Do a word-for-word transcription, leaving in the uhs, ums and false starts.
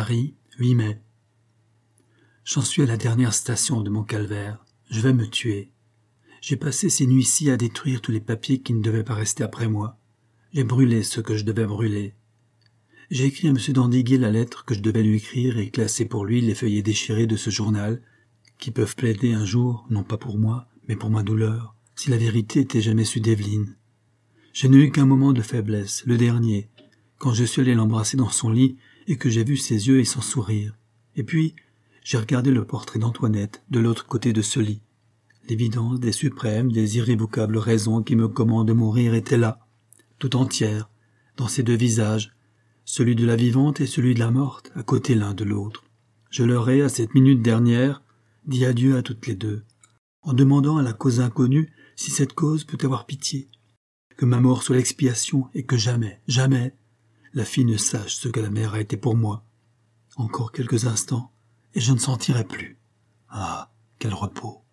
Paris, huit mai. J'en suis à la dernière station de mon calvaire. Je vais me tuer. J'ai passé ces nuits-ci à détruire tous les papiers qui ne devaient pas rester après moi. J'ai brûlé ce que je devais brûler. J'ai écrit à M. d'Andiguier la lettre que je devais lui écrire et classé pour lui les feuillets déchirés de ce journal, qui peuvent plaider un jour, non pas pour moi, mais pour ma douleur, si la vérité était jamais su d'Evelyne. Je n'ai eu qu'un moment de faiblesse, le dernier, quand je suis allé l'embrasser dans son lit et que j'ai vu ses yeux et son sourire. Et puis, j'ai regardé le portrait d'Antoinette de l'autre côté de ce lit. L'évidence des suprêmes, des irrévocables raisons qui me commandent de mourir était là, tout entière, dans ces deux visages, celui de la vivante et celui de la morte, à côté l'un de l'autre. Je leur ai, à cette minute dernière, dit adieu à toutes les deux, en demandant à la cause inconnue si cette cause peut avoir pitié, que ma mort soit l'expiation et que jamais, jamais, la fille ne sache ce que la mère a été pour moi. Encore quelques instants, et je ne sentirai plus. Ah, quel repos!